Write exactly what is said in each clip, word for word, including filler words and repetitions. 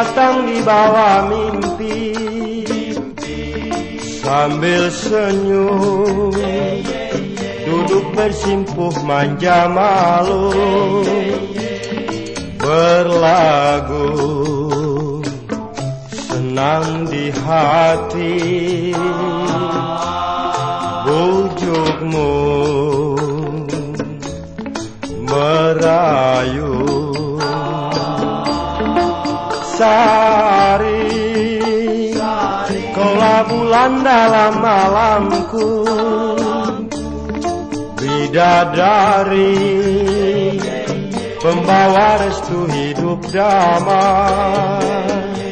datang di bawah mimpi, sambil senyum duduk bersimpuh manja malu, berlagu senang di hati, bujukmu merayu. Sari, kaulah bulan dalam malamku, bidadari pembawa restu hidup damai,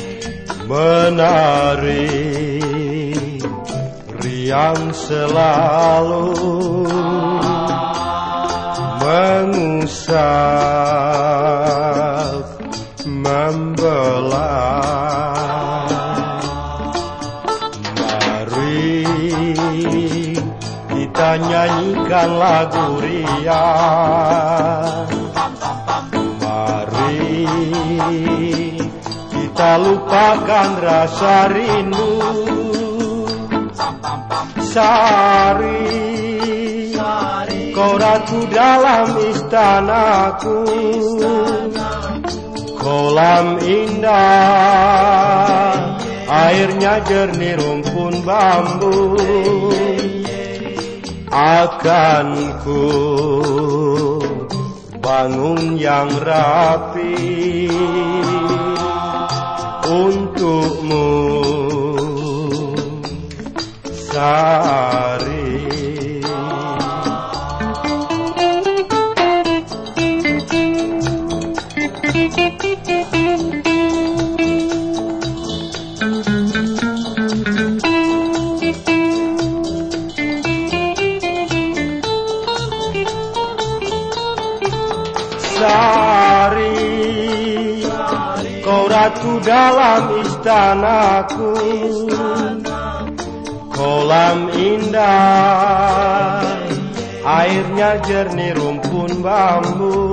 menari riang selalu, mengusap membelah. Mari kita nyanyikan lagu riang, mari kita lupakan rasa rindu. Sari, kau ratu dalam istanaku, kolam indah, airnya jernih rumpun bambu. Akan ku bangun yang rapi untukmu, Sari. Sari, kau ratu dalam istanaku, kolam indah, airnya jernih rumpun bambu.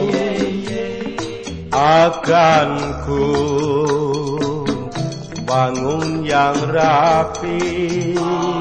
Akan ku bangun yang rapi